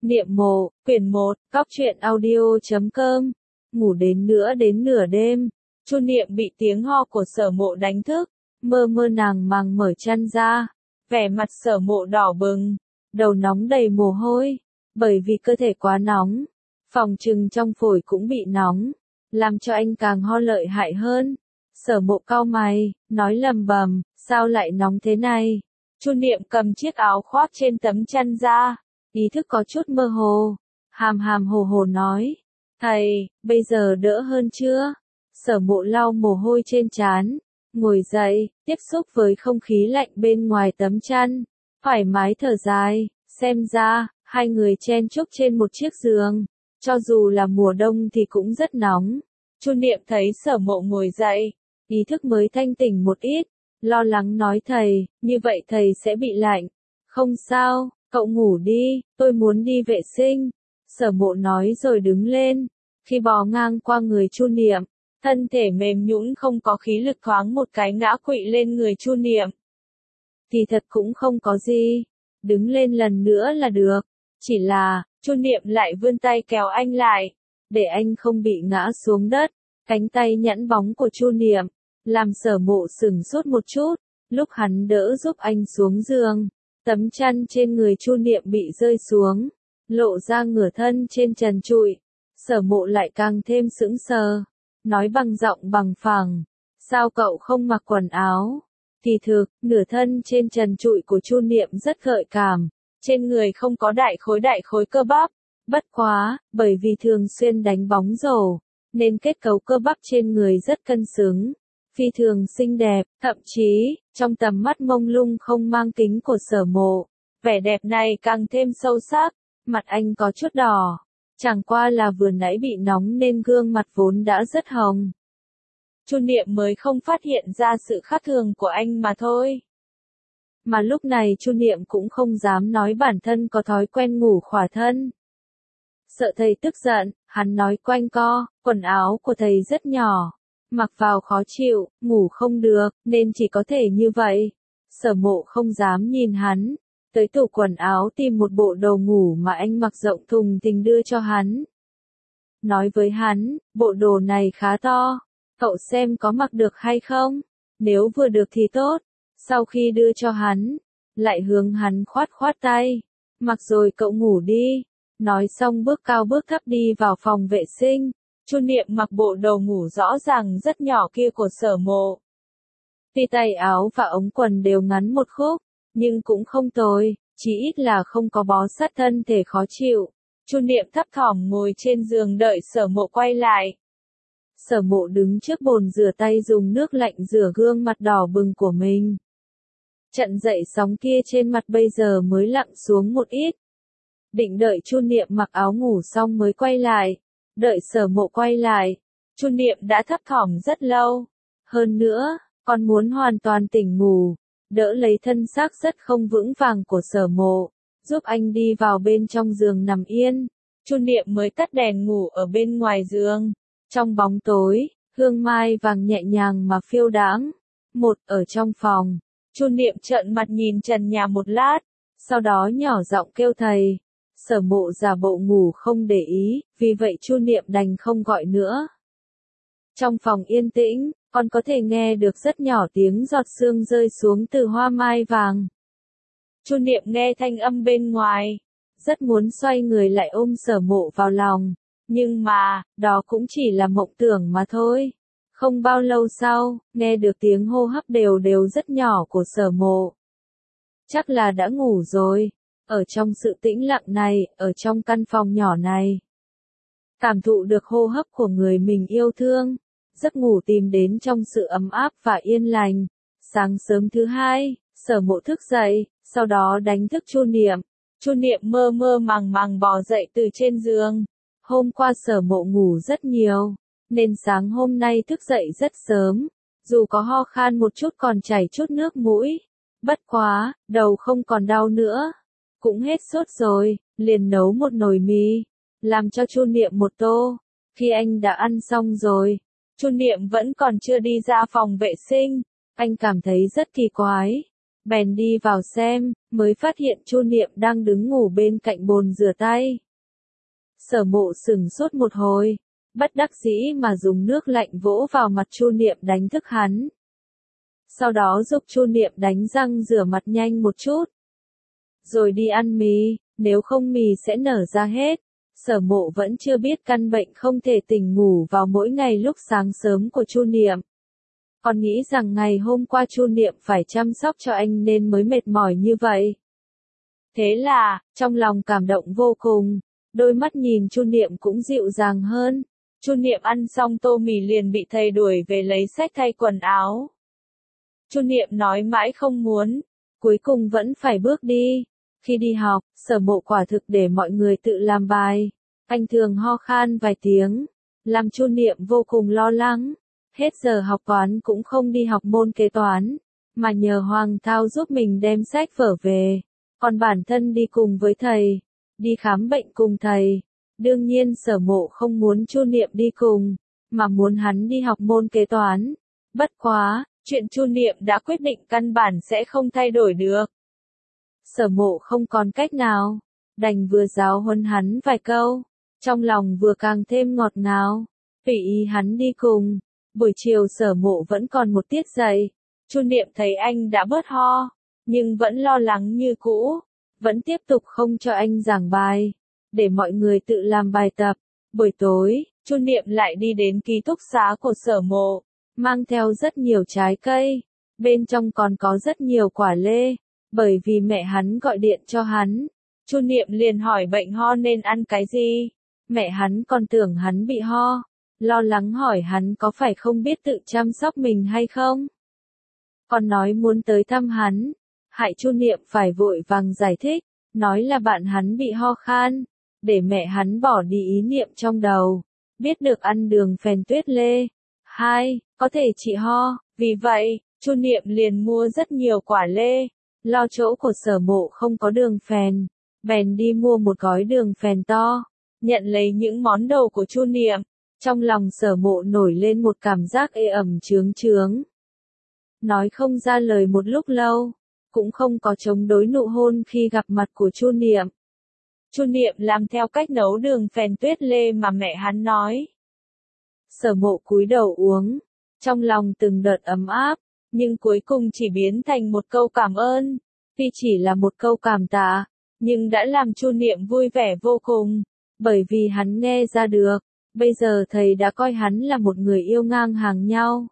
Niệm mộ, quyển 1, Cóc truyện audio.com. Ngủ đến nửa đêm, Chu Niệm bị tiếng ho của Sở Mộ đánh thức, mơ mơ nàng màng mở chăn ra, vẻ mặt Sở Mộ đỏ bừng, đầu nóng đầy mồ hôi, bởi vì cơ thể quá nóng, phòng trừng trong phổi cũng bị nóng, làm cho anh càng ho lợi hại hơn. Sở Mộ cau mày, nói lầm bầm, sao lại nóng thế này? Chu Niệm cầm chiếc áo khoác trên tấm chăn ra, ý thức có chút mơ hồ, hàm hồ nói, thầy, bây giờ đỡ hơn chưa? Sở Mộ lau mồ hôi trên trán, ngồi dậy, tiếp xúc với không khí lạnh bên ngoài tấm chăn, thoải mái thở dài, xem ra, hai người chen chúc trên một chiếc giường, cho dù là mùa đông thì cũng rất nóng. Chu Niệm thấy Sở Mộ ngồi dậy, ý thức mới thanh tỉnh một ít, lo lắng nói thầy, như vậy thầy sẽ bị lạnh. Không sao, cậu ngủ đi, tôi muốn đi vệ sinh. Sở Mộ nói rồi đứng lên, khi bò ngang qua người Chu Niệm, thân thể mềm nhũn không có khí lực thoáng một cái ngã quỵ lên người Chu Niệm. Thì thật cũng không có gì, đứng lên lần nữa là được, chỉ là, Chu Niệm lại vươn tay kéo anh lại, để anh không bị ngã xuống đất. Cánh tay nhẵn bóng của Chu Niệm, làm Sở Mộ sửng sốt một chút, lúc hắn đỡ giúp anh xuống giường, tấm chăn trên người Chu Niệm bị rơi xuống, lộ ra ngửa thân trên trần trụi. Sở Mộ lại càng thêm sững sờ, nói bằng giọng bằng phẳng, sao cậu không mặc quần áo? Kỳ thực, nửa thân trên trần trụi của Chu Niệm rất gợi cảm, trên người không có đại khối cơ bắp, bất quá, bởi vì thường xuyên đánh bóng rổ, nên kết cấu cơ bắp trên người rất cân xứng, phi thường xinh đẹp, thậm chí, trong tầm mắt mông lung không mang kính của Sở Mộ, vẻ đẹp này càng thêm sâu sắc, mặt anh có chút đỏ, chẳng qua là vừa nãy bị nóng nên gương mặt vốn đã rất hồng. Chu Niệm mới không phát hiện ra sự khác thường của anh mà thôi. Mà lúc này Chu Niệm cũng không dám nói bản thân có thói quen ngủ khỏa thân. Sợ thầy tức giận, hắn nói quanh co, quần áo của thầy rất nhỏ, mặc vào khó chịu, ngủ không được, nên chỉ có thể như vậy. Sở Mộ không dám nhìn hắn, tới tủ quần áo tìm một bộ đồ ngủ mà anh mặc rộng thùng thình đưa cho hắn. Nói với hắn, bộ đồ này khá to, cậu xem có mặc được hay không? Nếu vừa được thì tốt. Sau khi đưa cho hắn, lại hướng hắn khoát tay, mặc rồi cậu ngủ đi. Nói xong bước cao bước thấp đi vào phòng vệ sinh. Chu Niệm mặc bộ đồ ngủ rõ ràng rất nhỏ kia của Sở Mộ. Tuy tay áo và ống quần đều ngắn một khúc, nhưng cũng không tồi, chỉ ít là không có bó sát thân thể khó chịu. Chu Niệm thấp thỏm ngồi trên giường đợi Sở Mộ quay lại. Sở Mộ đứng trước bồn rửa tay dùng nước lạnh rửa gương mặt đỏ bừng của mình. Trận dậy sóng kia trên mặt bây giờ mới lặng xuống một ít. Định đợi Chu Niệm mặc áo ngủ xong mới quay lại. Đợi Sở Mộ quay lại, Chu Niệm đã thấp thỏm rất lâu. Hơn nữa, còn muốn hoàn toàn tỉnh ngủ, đỡ lấy thân xác rất không vững vàng của Sở Mộ, giúp anh đi vào bên trong giường nằm yên. Chu Niệm mới tắt đèn ngủ ở bên ngoài giường. Trong bóng tối, hương mai vàng nhẹ nhàng mà phiêu đãng. Ở trong phòng, Chu Niệm trợn mặt nhìn trần nhà một lát, sau đó nhỏ giọng kêu thầy. Sở Mộ giả bộ ngủ không để ý, vì vậy Chu Niệm đành không gọi nữa. Trong phòng yên tĩnh, còn có thể nghe được rất nhỏ tiếng giọt sương rơi xuống từ hoa mai vàng. Chu Niệm nghe thanh âm bên ngoài, rất muốn xoay người lại ôm Sở Mộ vào lòng, nhưng mà, đó cũng chỉ là mộng tưởng mà thôi. Không bao lâu sau, nghe được tiếng hô hấp đều rất nhỏ của Sở Mộ. Chắc là đã ngủ rồi. Ở trong sự tĩnh lặng này, ở trong căn phòng nhỏ này, cảm thụ được hô hấp của người mình yêu thương, giấc ngủ tìm đến trong sự ấm áp và yên lành. Sáng sớm thứ hai, Sở Mộ thức dậy, sau đó đánh thức Chu Niệm. Chu Niệm mơ màng bò dậy từ trên giường. Hôm qua Sở Mộ ngủ rất nhiều, nên sáng hôm nay thức dậy rất sớm, dù có ho khan một chút còn chảy chút nước mũi. Bất quá, đầu không còn đau nữa. Cũng hết sốt rồi, liền nấu một nồi mì, làm cho Chu Niệm một tô. Khi anh đã ăn xong rồi, Chu Niệm vẫn còn chưa đi ra phòng vệ sinh, anh cảm thấy rất kỳ quái, bèn đi vào xem, mới phát hiện Chu Niệm đang đứng ngủ bên cạnh bồn rửa tay. Sở Mộ sững sốt một hồi, bất đắc dĩ mà dùng nước lạnh vỗ vào mặt Chu Niệm đánh thức hắn. Sau đó giúp Chu Niệm đánh răng rửa mặt nhanh một chút. Rồi đi ăn mì, nếu không mì sẽ nở ra hết. Sở Mộ vẫn chưa biết căn bệnh không thể tỉnh ngủ vào mỗi ngày lúc sáng sớm của Chu Niệm. Còn nghĩ rằng ngày hôm qua Chu Niệm phải chăm sóc cho anh nên mới mệt mỏi như vậy. Thế là, trong lòng cảm động vô cùng, đôi mắt nhìn Chu Niệm cũng dịu dàng hơn. Chu Niệm ăn xong tô mì liền bị thầy đuổi về lấy xách thay quần áo. Chu Niệm nói mãi không muốn, cuối cùng vẫn phải bước đi. Khi đi học, Sở Mộ quả thực để mọi người tự làm bài. Anh thường ho khan vài tiếng, làm Chu Niệm vô cùng lo lắng. Hết giờ học toán cũng không đi học môn kế toán, mà nhờ Hoàng Thao giúp mình đem sách vở về. Còn bản thân đi cùng với thầy, đi khám bệnh cùng thầy. Đương nhiên Sở Mộ không muốn Chu Niệm đi cùng, mà muốn hắn đi học môn kế toán. Bất quá, chuyện Chu Niệm đã quyết định căn bản sẽ không thay đổi được. Sở Mộ không còn cách nào, đành vừa giáo huấn hắn vài câu, trong lòng vừa càng thêm ngọt ngào, tùy ý hắn đi cùng. Buổi chiều Sở Mộ vẫn còn một tiết dạy, Chu Niệm thấy anh đã bớt ho, nhưng vẫn lo lắng như cũ, vẫn tiếp tục không cho anh giảng bài, để mọi người tự làm bài tập. Buổi tối, Chu Niệm lại đi đến ký túc xá của Sở Mộ, mang theo rất nhiều trái cây, bên trong còn có rất nhiều quả lê, bởi vì mẹ hắn gọi điện cho hắn. Chu Niệm liền hỏi bệnh ho nên ăn cái gì, mẹ hắn còn tưởng hắn bị ho, lo lắng hỏi hắn có phải không biết tự chăm sóc mình hay không. Còn nói muốn tới thăm hắn, hại Chu Niệm phải vội vàng giải thích, nói là bạn hắn bị ho khan, để mẹ hắn bỏ đi ý niệm trong đầu, biết được ăn đường phèn tuyết lê. Có thể trị ho, vì vậy, Chu Niệm liền mua rất nhiều quả lê, lo chỗ của Sở Mộ không có đường phèn, bèn đi mua một gói đường phèn to, nhận lấy những món đồ của Chu Niệm. Trong lòng Sở Mộ nổi lên một cảm giác ê ẩm chướng chướng. Nói không ra lời một lúc lâu, cũng không có chống đối nụ hôn khi gặp mặt của Chu Niệm. Chu Niệm làm theo cách nấu đường phèn tuyết lê mà mẹ hắn nói. Sở Mộ cúi đầu uống, trong lòng từng đợt ấm áp, nhưng cuối cùng chỉ biến thành một câu cảm ơn. Tuy chỉ là một câu cảm tạ, nhưng đã làm Chu Niệm vui vẻ vô cùng, bởi vì hắn nghe ra được, bây giờ thầy đã coi hắn là một người yêu ngang hàng nhau,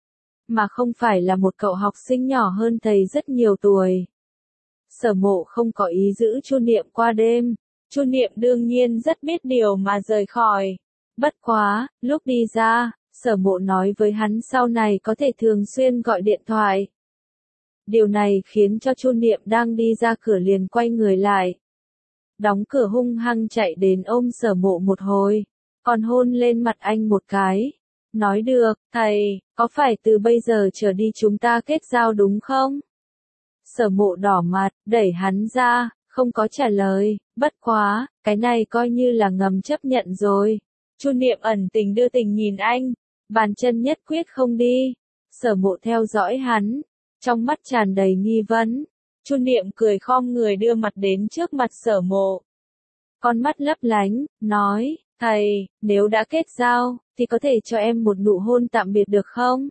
mà không phải là một cậu học sinh nhỏ hơn thầy rất nhiều tuổi. Sở Mộ không có ý giữ Chu Niệm qua đêm, Chu Niệm đương nhiên rất biết điều mà rời khỏi. Bất quá, lúc đi ra, Sở Mộ nói với hắn sau này có thể thường xuyên gọi điện thoại. Điều này khiến cho Chu Niệm đang đi ra cửa liền quay người lại. Đóng cửa hung hăng chạy đến ôm Sở Mộ một hồi, còn hôn lên mặt anh một cái. Nói được, thầy, có phải từ bây giờ trở đi chúng ta kết giao đúng không? Sở Mộ đỏ mặt, đẩy hắn ra, không có trả lời, bất quá, cái này coi như là ngầm chấp nhận rồi. Chu Niệm ẩn tình đưa tình nhìn anh, bàn chân nhất quyết không đi. Sở Mộ theo dõi hắn, trong mắt tràn đầy nghi vấn. Chu Niệm cười khom người đưa mặt đến trước mặt Sở Mộ. Con mắt lấp lánh, nói, thầy, nếu đã kết giao, thì có thể cho em một nụ hôn tạm biệt được không?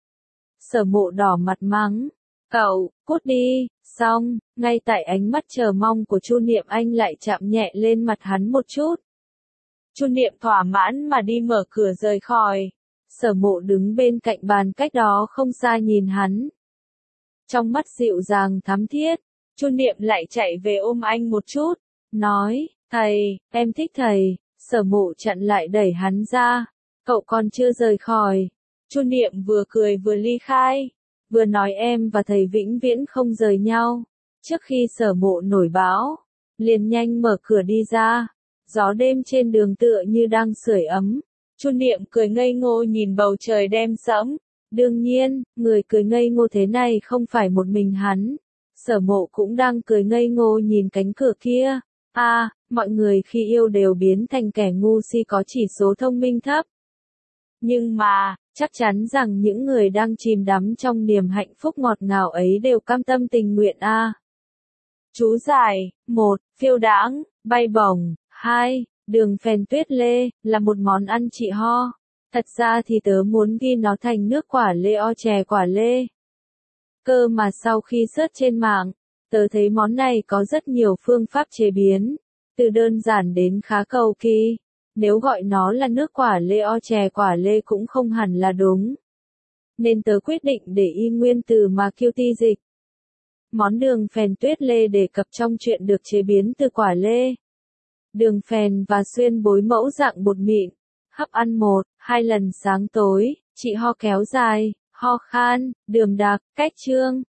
Sở Mộ đỏ mặt mắng, cậu, cút đi. Xong, ngay tại ánh mắt chờ mong của Chu Niệm anh lại chạm nhẹ lên mặt hắn một chút. Chu Niệm thỏa mãn mà đi mở cửa rời khỏi. Sở Mộ đứng bên cạnh bàn cách đó không xa nhìn hắn. Trong mắt dịu dàng thắm thiết, Chu Niệm lại chạy về ôm anh một chút, nói, thầy, em thích thầy. Sở Mộ chặn lại đẩy hắn ra, cậu còn chưa rời khỏi. Chu Niệm vừa cười vừa ly khai, vừa nói em và thầy vĩnh viễn không rời nhau. Trước khi Sở Mộ nổi bão, liền nhanh mở cửa đi ra. Gió đêm trên đường tựa như đang sưởi ấm. Chu Niệm cười ngây ngô nhìn bầu trời đêm sẫm. Đương nhiên, người cười ngây ngô thế này không phải một mình hắn. Sở Mộ cũng đang cười ngây ngô nhìn cánh cửa kia. Mọi người khi yêu đều biến thành kẻ ngu si có chỉ số thông minh thấp. Nhưng mà, chắc chắn rằng những người đang chìm đắm trong niềm hạnh phúc ngọt ngào ấy đều cam tâm tình nguyện Chú giải: 1. Phiêu đãng, bay bổng. 2. Đường phèn tuyết lê, là một món ăn trị ho. Thật ra thì tớ muốn ghi nó thành nước quả lê o chè quả lê. Cơ mà sau khi search trên mạng, tớ thấy món này có rất nhiều phương pháp chế biến, từ đơn giản đến khá cầu kỳ. Nếu gọi nó là nước quả lê o chè quả lê cũng không hẳn là đúng. Nên tớ quyết định để y nguyên từ mà QT dịch. Món đường phèn tuyết lê đề cập trong truyện được chế biến từ quả lê. Đường phèn và xuyên bối mẫu dạng bột mịn. Hấp ăn 1-2 lần sáng tối, trị ho kéo dài, ho khan, đờm đặc, cách chương.